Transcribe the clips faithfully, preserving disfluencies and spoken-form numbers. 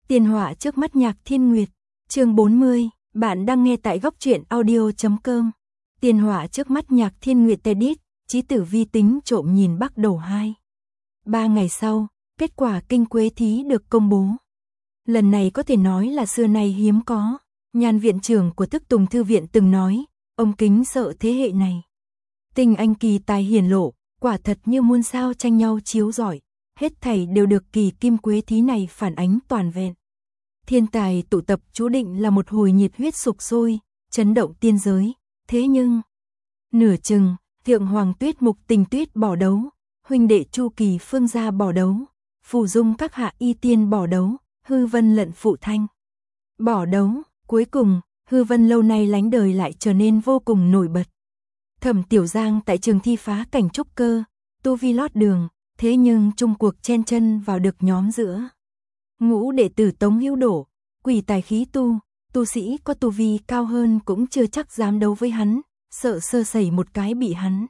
Tiền họa trước mắt Nhạc Thiên Nguyệt, chương bốn mươi, bạn đang nghe tại góc truyện audio chấm com. Tiền họa trước mắt Nhạc Thiên Nguyệt Tedit, chí tử vi tính trộm nhìn Bắc Đầu hai. Ba ngày sau, kết quả kinh quế thí được công bố. Lần này có thể nói là xưa nay hiếm có, Nhan viện trưởng của Tức Tùng Thư viện từng nói, ông kính sợ thế hệ này. Tinh anh kỳ tài hiển lộ, quả thật như muôn sao tranh nhau chiếu rọi, hết thảy đều được kỳ kim quế thí này phản ánh toàn vẹn. Thiên tài tụ tập chú định là một hồi nhiệt huyết sục sôi, chấn động tiên giới, thế nhưng nửa chừng, Thượng Hoàng Tuyết Mục Tình Tuyết bỏ đấu, huynh đệ Chu Kỳ Phương gia bỏ đấu, Phù Dung các hạ y tiên bỏ đấu, Hư Vân Lận Phụ Thanh bỏ đấu, cuối cùng, Hư Vân lâu nay lánh đời lại trở nên vô cùng nổi bật. Thẩm Tiểu Giang tại trường thi phá cảnh trúc cơ, tu vi lót đường, thế nhưng chung cuộc chen chân vào được nhóm giữa. Ngũ đệ tử Tống Hữu Đổ, quỷ tài khí tu, tu sĩ có tu vi cao hơn cũng chưa chắc dám đấu với hắn, sợ sơ sẩy một cái bị hắn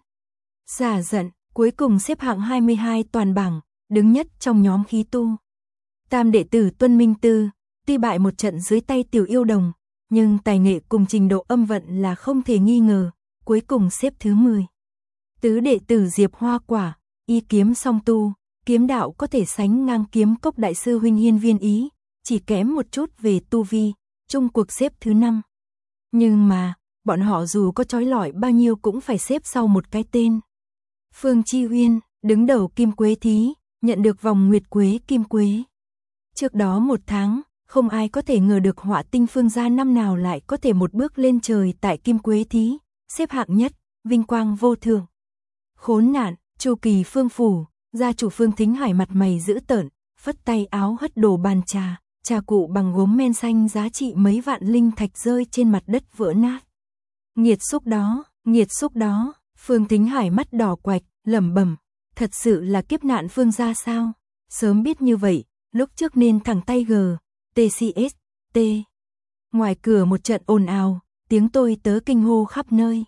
xả giận, cuối cùng xếp hạng hai mươi hai toàn bảng, đứng nhất trong nhóm khí tu. Tam đệ tử Tuân Minh Tư, tuy bại một trận dưới tay Tiểu Yêu Đồng, nhưng tài nghệ cùng trình độ âm vận là không thể nghi ngờ, cuối cùng xếp thứ mười. Tứ đệ tử Diệp Hoa Quả, y kiếm song tu, kiếm đạo có thể sánh ngang kiếm cốc đại sư huynh Hiên Viên Ý, chỉ kém một chút về tu vi, chung cuộc xếp thứ năm. Nhưng mà, bọn họ dù có chói lọi bao nhiêu cũng phải xếp sau một cái tên. Phương Chi Uyên, đứng đầu kim quế thí, nhận được vòng nguyệt quế kim quế. Trước đó một tháng, không ai có thể ngờ được Họa Tinh Phương gia năm nào lại có thể một bước lên trời tại kim quế thí, xếp hạng nhất, vinh quang vô thường. Khốn nạn, Chu Kỳ Phương phủ, gia chủ Phương Thính Hải mặt mày dữ tợn, phất tay áo hất đổ bàn trà, trà cụ bằng gốm men xanh giá trị mấy vạn linh thạch rơi trên mặt đất vỡ nát. Nghiệt xúc đó, nghiệt xúc đó, Phương Thính Hải mắt đỏ quạch, lẩm bẩm, thật sự là kiếp nạn Phương gia sao? Sớm biết như vậy, lúc trước nên thẳng tay g, tê xê ét, t. Ngoài cửa một trận ồn ào, tiếng tôi tớ kinh hô khắp nơi.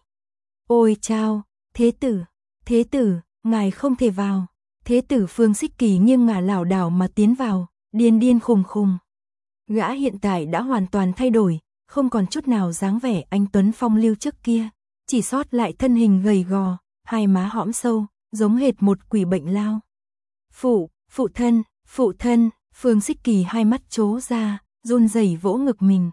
Ôi chao, thế tử, thế tử, ngài không thể vào. Thế tử Phương Xích Kỳ nghiêng ngả lảo đảo mà tiến vào, điên điên khùng khùng. Gã hiện tại đã hoàn toàn thay đổi, không còn chút nào dáng vẻ anh tuấn phong lưu trước kia, chỉ sót lại thân hình gầy gò, hai má hõm sâu, giống hệt một quỷ bệnh lao. Phụ, phụ thân, phụ thân, Phương Xích Kỳ hai mắt trố ra, run rẩy vỗ ngực mình.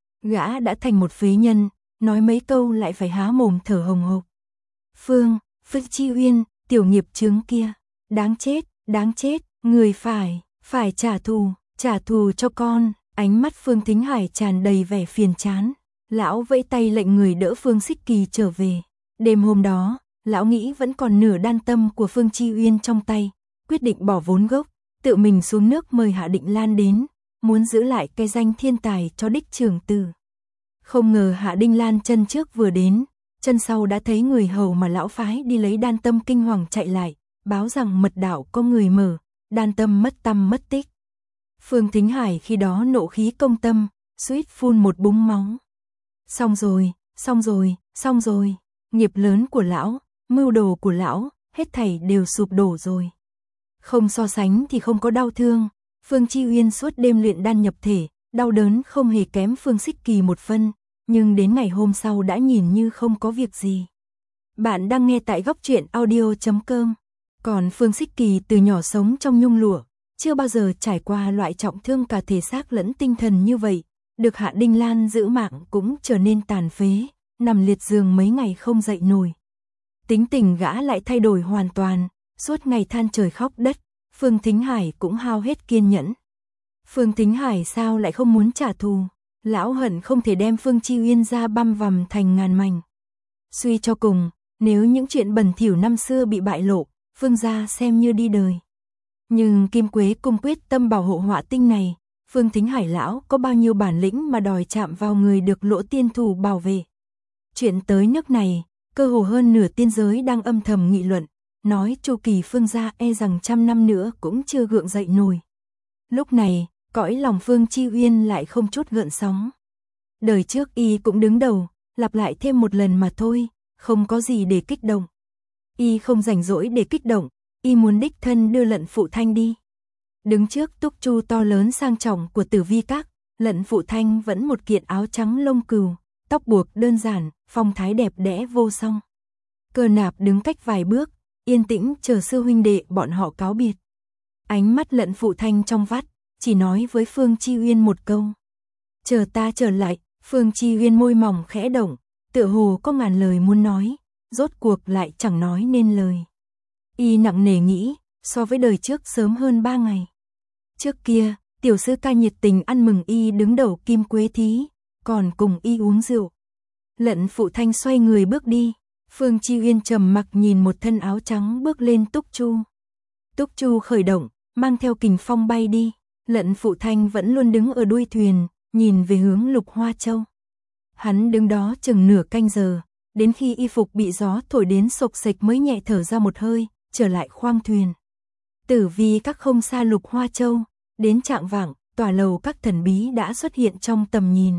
Gã đã thành một phế nhân, nói mấy câu lại phải há mồm thở hồng hộc. Phương, Phương Chi Uyên, tiểu nghiệp chướng kia, đáng chết, đáng chết, người phải, phải trả thù, trả thù cho con. Ánh mắt Phương Thính Hải tràn đầy vẻ phiền chán. Lão vẫy tay lệnh người đỡ Phương Xích Kỳ trở về. Đêm hôm đó, lão nghĩ vẫn còn nửa đan tâm của Phương Chi Uyên trong tay, quyết định bỏ vốn gốc, tự mình xuống nước mời Hạ Định Lan đến, muốn giữ lại cái danh thiên tài cho đích trưởng tử. Không ngờ Hạ Định Lan chân trước vừa đến, chân sau đã thấy người hầu mà lão phái đi lấy đan tâm kinh hoàng chạy lại, báo rằng mật đạo có người mở, đan tâm mất tăm mất tích. Phương Thính Hải khi đó nộ khí công tâm, suýt phun một búng máu. Xong rồi, xong rồi, xong rồi, nghiệp lớn của lão, mưu đồ của lão, hết thảy đều sụp đổ rồi. Không so sánh thì không có đau thương, Phương Chi Uyên suốt đêm luyện đan nhập thể, đau đớn không hề kém Phương Xích Kỳ một phân, nhưng đến ngày hôm sau đã nhìn như không có việc gì. Bạn đang nghe tại góc truyện audio chấm com. Còn Phương Xích Kỳ từ nhỏ sống trong nhung lụa, chưa bao giờ trải qua loại trọng thương cả thể xác lẫn tinh thần như vậy, được Hạ Định Lan giữ mạng cũng trở nên tàn phế, nằm liệt giường mấy ngày không dậy nổi. Tính tình gã lại thay đổi hoàn toàn, suốt ngày than trời khóc đất, Phương Thính Hải cũng hao hết kiên nhẫn. Phương Thính Hải sao lại không muốn trả thù, lão hận không thể đem Phương Chi Uyên ra băm vằm thành ngàn mảnh. Suy cho cùng, nếu những chuyện bẩn thỉu năm xưa bị bại lộ, Phương gia xem như đi đời. Nhưng Kim Quế cung quyết tâm bảo hộ Họa Tinh này, Phương Thính Hải lão có bao nhiêu bản lĩnh mà đòi chạm vào người được Lỗ tiên thủ bảo vệ. Chuyện tới nước này, cơ hồ hơn nửa tiên giới đang âm thầm nghị luận, nói Chu Kỳ Phương gia e rằng trăm năm nữa cũng chưa gượng dậy nổi. Lúc này, cõi lòng Phương Chi Uyên lại không chút gợn sóng. Đời trước y cũng đứng đầu, lặp lại thêm một lần mà thôi, không có gì để kích động. Y không rảnh rỗi để kích động, y muốn đích thân đưa Lận Phụ Thanh đi. Đứng trước túc chu to lớn sang trọng của Tử Vi Các, Lận Phụ Thanh vẫn một kiện áo trắng lông cừu, tóc buộc đơn giản, phong thái đẹp đẽ vô song. Cơ Nạp đứng cách vài bước, yên tĩnh chờ sư huynh đệ bọn họ cáo biệt. Ánh mắt Lận Phụ Thanh trong vắt, chỉ nói với Phương Chi Uyên một câu. Chờ ta trở lại. Phương Chi Uyên môi mỏng khẽ động, tựa hồ có ngàn lời muốn nói, rốt cuộc lại chẳng nói nên lời. Y nặng nề nghĩ, so với đời trước sớm hơn ba ngày. Trước kia, tiểu sư ca nhiệt tình ăn mừng y đứng đầu Kim Quế Thí, còn cùng y uống rượu. Lận Phụ Thanh xoay người bước đi, Phương Chi Uyên trầm mặc nhìn một thân áo trắng bước lên túc chu. Túc chu khởi động, mang theo kình phong bay đi, Lận Phụ Thanh vẫn luôn đứng ở đuôi thuyền, nhìn về hướng Lục Hoa Châu. Hắn đứng đó chừng nửa canh giờ, đến khi y phục bị gió thổi đến xộc xệch mới nhẹ thở ra một hơi, trở lại khoang thuyền. Tử Vi Các không xa Lục Hoa Châu, đến trạng vạng, tòa lầu các thần bí đã xuất hiện trong tầm nhìn.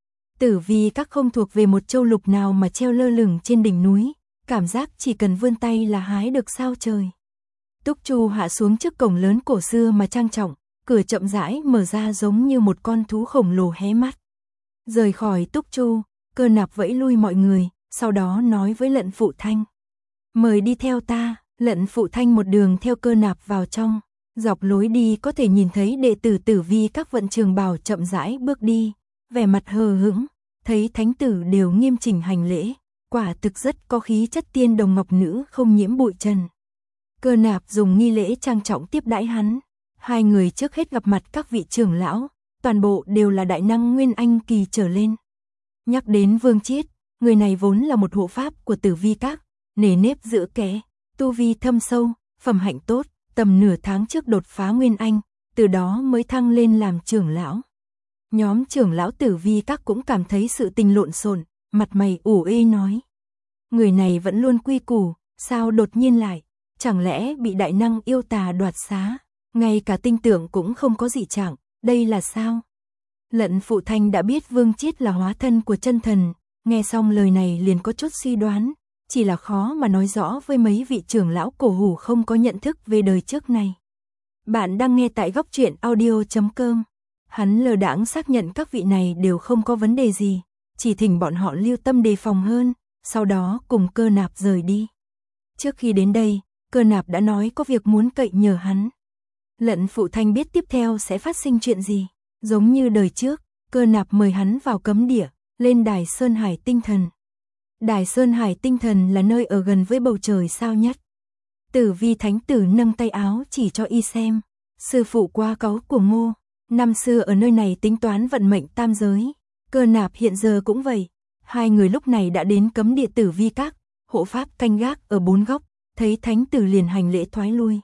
Tử Vi Các không thuộc về một châu lục nào mà treo lơ lửng trên đỉnh núi, cảm giác chỉ cần vươn tay là hái được sao trời. Túc chu hạ xuống trước cổng lớn cổ xưa mà trang trọng, cửa chậm rãi mở ra giống như một con thú khổng lồ hé mắt. Rời khỏi túc chu, Cơ Nạp vẫy lui mọi người, sau đó nói với Lận Phụ Thanh. Mời đi theo ta. Lận Phụ Thanh một đường theo Cơ Nạp vào trong, dọc lối đi có thể nhìn thấy đệ tử Tử Vi Các vận trường bào chậm rãi bước đi, vẻ mặt hờ hững, thấy thánh tử đều nghiêm chỉnh hành lễ, quả thực rất có khí chất tiên đồng ngọc nữ không nhiễm bụi trần. Cơ Nạp dùng nghi lễ trang trọng tiếp đãi hắn. Hai người trước hết gặp mặt các vị trưởng lão, toàn bộ đều là đại năng Nguyên Anh kỳ trở lên. Nhắc đến Vương Chiết, người này vốn là một hộ pháp của Tử Vi Các, nề nếp giữ kẽ, tu vi thâm sâu, phẩm hạnh tốt, tầm nửa tháng trước đột phá Nguyên Anh, từ đó mới thăng lên làm trưởng lão. Nhóm trưởng lão Tử Vi Các cũng cảm thấy sự tình lộn xộn, mặt mày ủ ê nói. Người này vẫn luôn quy củ, sao đột nhiên lại, chẳng lẽ bị đại năng yêu tà đoạt xá? Ngay cả tinh tưởng cũng không có dị trạng, đây là sao? Lận Phụ Thanh đã biết Vương Chiết là hóa thân của chân thần, nghe xong lời này liền có chút suy đoán, chỉ là khó mà nói rõ với mấy vị trưởng lão cổ hủ không có nhận thức về đời trước này. Bạn đang nghe tại góc truyện audio chấm com. Hắn lờ đãng xác nhận các vị này đều không có vấn đề gì, chỉ thỉnh bọn họ lưu tâm đề phòng hơn, sau đó cùng Cơ Nạp rời đi. Trước khi đến đây, Cơ Nạp đã nói có việc muốn cậy nhờ hắn. Lận Phụ Thanh biết tiếp theo sẽ phát sinh chuyện gì, giống như đời trước, Cơ Nạp mời hắn vào cấm địa, lên đài Sơn Hải Tinh Thần. Đài Sơn Hải Tinh Thần là nơi ở gần với bầu trời sao nhất. Tử Vi Thánh Tử nâng tay áo chỉ cho y xem, sư phụ quá cáu của Ngô, năm xưa ở nơi này tính toán vận mệnh tam giới, Cơ Nạp hiện giờ cũng vậy. Hai người lúc này đã đến cấm địa Tử Vi Các, hộ pháp canh gác ở bốn góc, thấy Thánh Tử liền hành lễ thoái lui.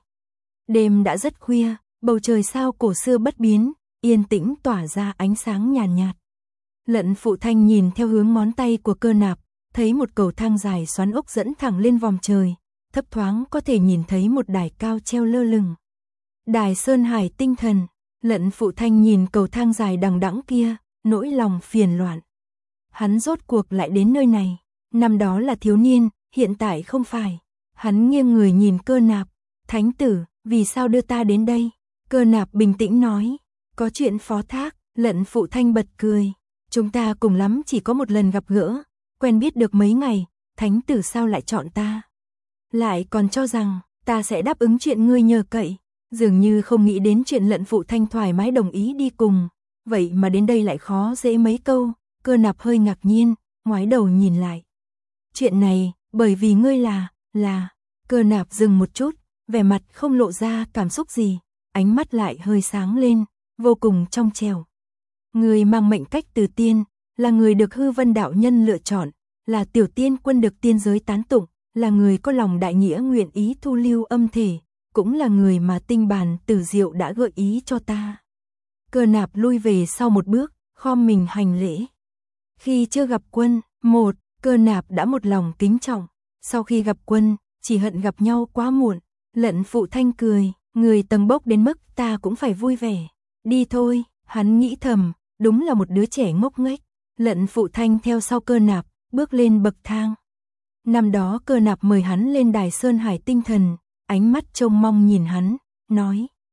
Đêm đã rất khuya, bầu trời sao cổ xưa bất biến, yên tĩnh tỏa ra ánh sáng nhàn nhạt, nhạt. Lận Phụ Thanh nhìn theo hướng ngón tay của Cơ Nạp, thấy một cầu thang dài xoắn ốc dẫn thẳng lên vòm trời, thấp thoáng có thể nhìn thấy một đài cao treo lơ lửng. Đài Sơn Hải Tinh Thần. Lận Phụ Thanh nhìn cầu thang dài đằng đẵng kia, nỗi lòng phiền loạn. Hắn rốt cuộc lại đến nơi này, năm đó là thiếu niên, hiện tại không phải. Hắn nghiêng người nhìn Cơ Nạp, Thánh Tử, vì sao đưa ta đến đây? Cơ Nạp bình tĩnh nói, có chuyện phó thác. Lận Phụ Thanh bật cười, chúng ta cùng lắm chỉ có một lần gặp gỡ, quen biết được mấy ngày, Thánh Tử sao lại chọn ta? Lại còn cho rằng, ta sẽ đáp ứng chuyện ngươi nhờ cậy, dường như không nghĩ đến chuyện Lận Phụ Thanh thoải mái đồng ý đi cùng, vậy mà đến đây lại khó dễ mấy câu. Cơ Nạp hơi ngạc nhiên, ngoái đầu nhìn lại. Chuyện này, bởi vì ngươi là, là, Cơ Nạp dừng một chút, vẻ mặt không lộ ra cảm xúc gì, ánh mắt lại hơi sáng lên, vô cùng trong trẻo. Người mang mệnh cách từ tiên, là người được Hư Vân đạo nhân lựa chọn, là tiểu tiên quân được tiên giới tán tụng, là người có lòng đại nghĩa nguyện ý thu lưu âm thể, cũng là người mà tinh bàn Tử Diệu đã gợi ý cho ta. Cơ Nạp lui về sau một bước, khom mình hành lễ. Khi chưa gặp quân, một, Cơ Nạp đã một lòng kính trọng, sau khi gặp quân, chỉ hận gặp nhau quá muộn. Lận Phụ Thanh cười, người tầng bốc đến mức ta cũng phải vui vẻ. Đi thôi, hắn nghĩ thầm, đúng là một đứa trẻ ngốc nghếch. Lận Phụ Thanh theo sau Cơ Nạp, bước lên bậc thang. Năm đó Cơ Nạp mời hắn lên đài Sơn Hải Tinh Thần, ánh mắt trông mong nhìn hắn, nói.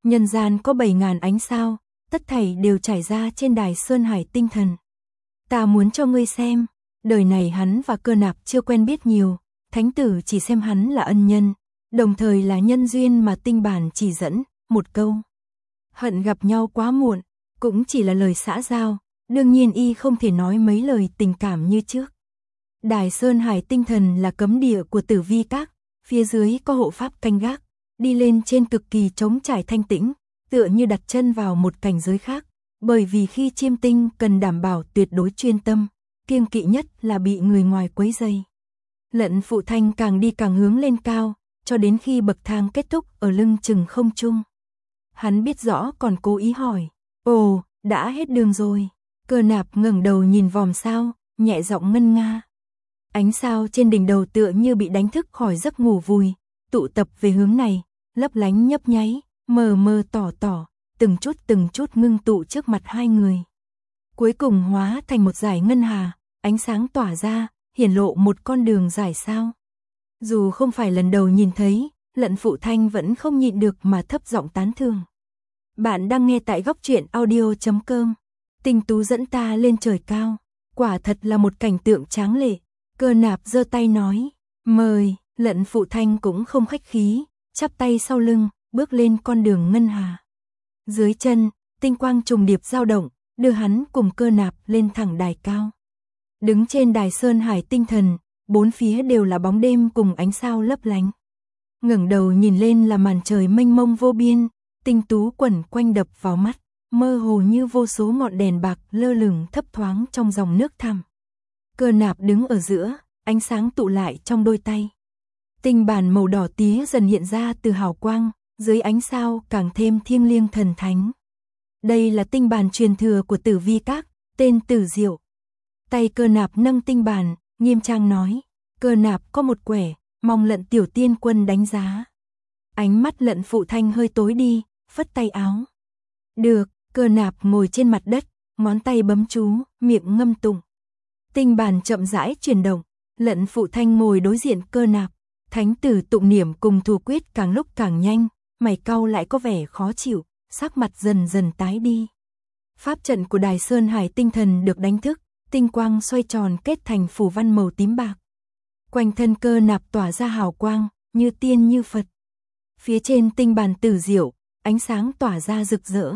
Nhân gian có bảy ngàn ánh sao, tất thảy đều trải ra trên đài Sơn Hải tinh thần. Ta muốn cho ngươi xem, đời này hắn và Cơ Nạp chưa quen biết nhiều, thánh tử chỉ xem hắn là ân nhân, đồng thời là nhân duyên mà tinh bản chỉ dẫn, một câu. Hận gặp nhau quá muộn, cũng chỉ là lời xã giao, đương nhiên y không thể nói mấy lời tình cảm như trước. Đài Sơn Hải tinh thần là cấm địa của Tử Vi Các, phía dưới có hộ pháp canh gác, đi lên trên cực kỳ trống trải thanh tĩnh, tựa như đặt chân vào một cảnh giới khác, bởi vì khi chiêm tinh cần đảm bảo tuyệt đối chuyên tâm, kiêng kỵ nhất là bị người ngoài quấy rầy. Lận Phụ Thanh càng đi càng hướng lên cao, cho đến khi bậc thang kết thúc ở lưng chừng không trung. Hắn biết rõ còn cố ý hỏi, ồ, đã hết đường rồi. Cơ Nạp ngẩng đầu nhìn vòm sao, nhẹ giọng ngân nga. Ánh sao trên đỉnh đầu tựa như bị đánh thức khỏi giấc ngủ vùi, tụ tập về hướng này, lấp lánh nhấp nháy, mờ mờ tỏ tỏ, từng chút từng chút ngưng tụ trước mặt hai người. Cuối cùng hóa thành một dải ngân hà, ánh sáng tỏa ra, hiển lộ một con đường dài sao. Dù không phải lần đầu nhìn thấy, Lận Phụ Thanh vẫn không nhịn được mà thấp giọng tán thưởng. Bạn đang nghe tại góc truyện audio chấm com. Tinh tú dẫn ta lên trời cao, quả thật là một cảnh tượng tráng lệ. Cơ Nạp giơ tay nói, mời. Lận Phụ Thanh cũng không khách khí, chắp tay sau lưng, bước lên con đường ngân hà. Dưới chân, tinh quang trùng điệp dao động, đưa hắn cùng Cơ Nạp lên thẳng đài cao. Đứng trên đài Sơn Hải tinh thần, bốn phía đều là bóng đêm cùng ánh sao lấp lánh. Ngẩng đầu nhìn lên là màn trời mênh mông vô biên, tinh tú quẩn quanh đập vào mắt, mơ hồ như vô số ngọn đèn bạc lơ lửng thấp thoáng trong dòng nước thẳm. Cơ Nạp đứng ở giữa, ánh sáng tụ lại trong đôi tay. Tinh bản màu đỏ tía dần hiện ra từ hào quang, dưới ánh sao càng thêm thiêng liêng thần thánh. Đây là tinh bản truyền thừa của Tử Vi Các, tên Tử Diệu. Tay Cơ Nạp nâng tinh bản, nghiêm trang nói, Cơ Nạp có một quẻ, mong Lận tiểu tiên quân đánh giá. Ánh mắt Lận Phụ Thanh hơi tối đi, phất tay áo. Được. Cơ Nạp ngồi trên mặt đất, ngón tay bấm chú, miệng ngâm tụng. Tinh bản chậm rãi chuyển động, Lận Phụ Thanh ngồi đối diện Cơ Nạp, thánh tử tụng niệm cùng thủ quyết càng lúc càng nhanh, mày cau lại có vẻ khó chịu, sắc mặt dần dần tái đi. Pháp trận của đài Sơn Hải tinh thần được đánh thức, tinh quang xoay tròn kết thành phủ văn màu tím bạc. Quanh thân Cơ Nạp tỏa ra hào quang, như tiên như Phật. Phía trên tinh bản Tử Diệu, ánh sáng tỏa ra rực rỡ.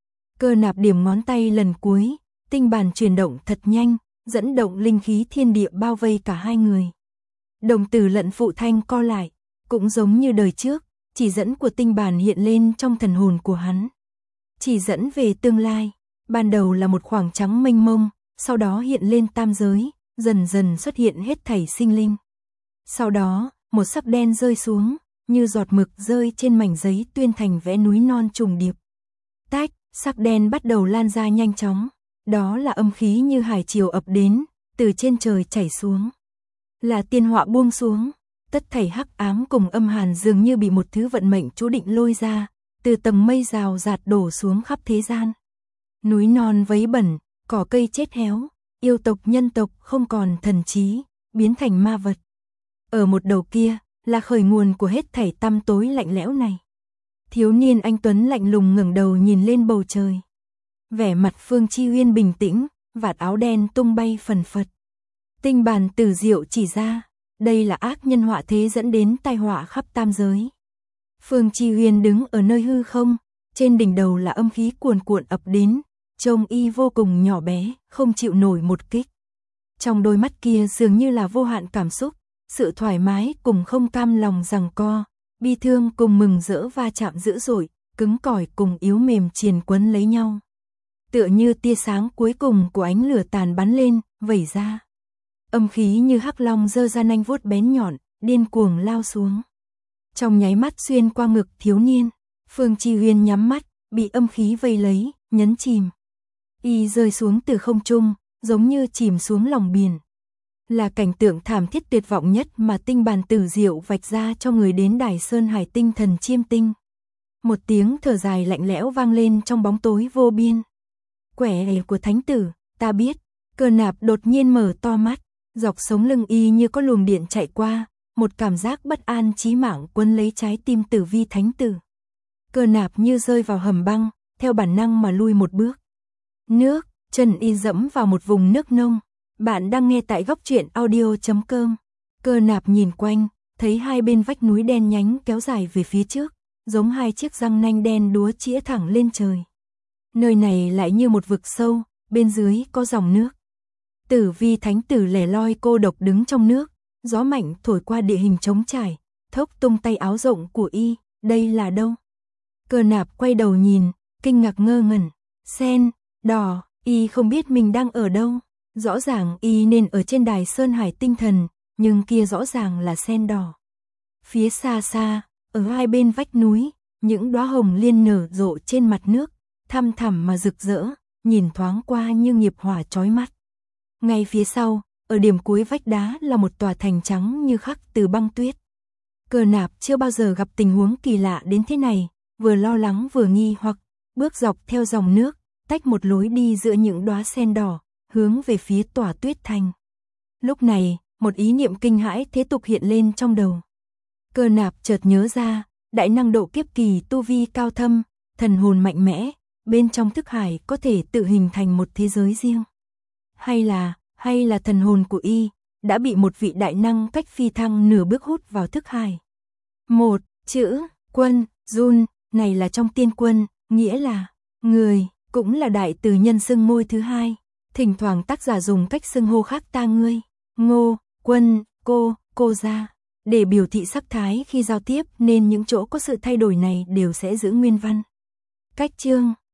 Cơ Nạp điểm ngón tay lần cuối, tinh bản chuyển động thật nhanh, dẫn động linh khí thiên địa bao vây cả hai người. Đồng tử Lận Phụ Thanh co lại, cũng giống như đời trước, chỉ dẫn của tinh bản hiện lên trong thần hồn của hắn. Chỉ dẫn về tương lai, ban đầu là một khoảng trắng mênh mông, sau đó hiện lên tam giới, dần dần xuất hiện hết thảy sinh linh. Sau đó, một sắc đen rơi xuống, như giọt mực rơi trên mảnh giấy tuyên thành vẽ núi non trùng điệp. Tách, sắc đen bắt đầu lan ra nhanh chóng, đó là âm khí như hải triều ập đến, từ trên trời chảy xuống. Là tiên họa buông xuống, tất thảy hắc ám cùng âm hàn dường như bị một thứ vận mệnh chú định lôi ra, từ tầng mây rào rạt đổ xuống khắp thế gian. Núi non vấy bẩn, cỏ cây chết héo, yêu tộc nhân tộc không còn thần trí, biến thành ma vật. Ở một đầu kia, là khởi nguồn của hết thảy tăm tối lạnh lẽo này. Thiếu niên anh tuấn lạnh lùng ngẩng đầu nhìn lên bầu trời. Vẻ mặt Phương Chi Uyên bình tĩnh, vạt áo đen tung bay phần phật. Tinh bản Tử Diệu chỉ ra, đây là ác nhân họa thế dẫn đến tai họa khắp tam giới. Phương Chi Uyên đứng ở nơi hư không, trên đỉnh đầu là âm khí cuồn cuộn ập đến, trông y vô cùng nhỏ bé, không chịu nổi một kích. Trong đôi mắt kia dường như là vô hạn cảm xúc, sự thoải mái cùng không cam lòng giằng co, bi thương cùng mừng rỡ va chạm dữ dội, cứng cỏi cùng yếu mềm triền quấn lấy nhau. Tựa như tia sáng cuối cùng của ánh lửa tàn bắn lên, vẩy ra. Âm khí như hắc long giơ ra nanh vuốt bén nhọn, điên cuồng lao xuống. Trong nháy mắt xuyên qua ngực thiếu niên, Phương Chi Uyên nhắm mắt, bị âm khí vây lấy, nhấn chìm. Y rơi xuống từ không trung, giống như chìm xuống lòng biển. Là cảnh tượng thảm thiết tuyệt vọng nhất mà tinh bản Tử Diệu vạch ra cho người đến đài Sơn Hải tinh thần chiêm tinh. Một tiếng thở dài lạnh lẽo vang lên trong bóng tối vô biên. Quẻ của thánh tử, ta biết. Cơ Nạp đột nhiên mở to mắt, dọc sống lưng y như có luồng điện chạy qua, một cảm giác bất an chí mạng quấn lấy trái tim Tử Vi thánh tử. Cơ Nạp như rơi vào hầm băng, theo bản năng mà lui một bước. Nước, chân y dẫm vào một vùng nước nông. Bạn đang nghe tại góc truyện audio chấm com. Cơ Nạp nhìn quanh, thấy hai bên vách núi đen nhánh kéo dài về phía trước, giống hai chiếc răng nanh đen đúa chĩa thẳng lên trời. Nơi này lại như một vực sâu, bên dưới có dòng nước. Tử Vi thánh tử lẻ loi cô độc đứng trong nước, gió mạnh thổi qua địa hình trống trải, thốc tung tay áo rộng của y, đây là đâu? Cơ Nạp quay đầu nhìn, kinh ngạc ngơ ngẩn, sen, đỏ, y không biết mình đang ở đâu. Rõ ràng y nên ở trên đài Sơn Hải tinh thần, nhưng kia rõ ràng là sen đỏ. Phía xa xa, ở hai bên vách núi, những đóa hồng liên nở rộ trên mặt nước, thăm thẳm mà rực rỡ, nhìn thoáng qua như nghiệp hỏa chói mắt. Ngay phía sau, ở điểm cuối vách đá là một tòa thành trắng như khắc từ băng tuyết. Cơ Nạp chưa bao giờ gặp tình huống kỳ lạ đến thế này, vừa lo lắng vừa nghi hoặc, bước dọc theo dòng nước, tách một lối đi giữa những đóa sen đỏ, hướng về phía tòa tuyết thành. Lúc này, một ý niệm kinh hãi thế tục hiện lên trong đầu. Cơ Nạp chợt nhớ ra, đại năng độ kiếp kỳ tu vi cao thâm, thần hồn mạnh mẽ, bên trong thức hải có thể tự hình thành một thế giới riêng. Hay là, hay là thần hồn của y đã bị một vị đại năng cách phi thăng nửa bước hút vào thức hải. Một chữ quân, Jun, này là trong tiên quân, nghĩa là người, cũng là đại từ nhân xưng ngôi thứ hai. Thỉnh thoảng tác giả dùng cách xưng hô khác ta ngươi, ngô, quân, cô, cô ra, để biểu thị sắc thái khi giao tiếp nên những chỗ có sự thay đổi này đều sẽ giữ nguyên văn. Cách chương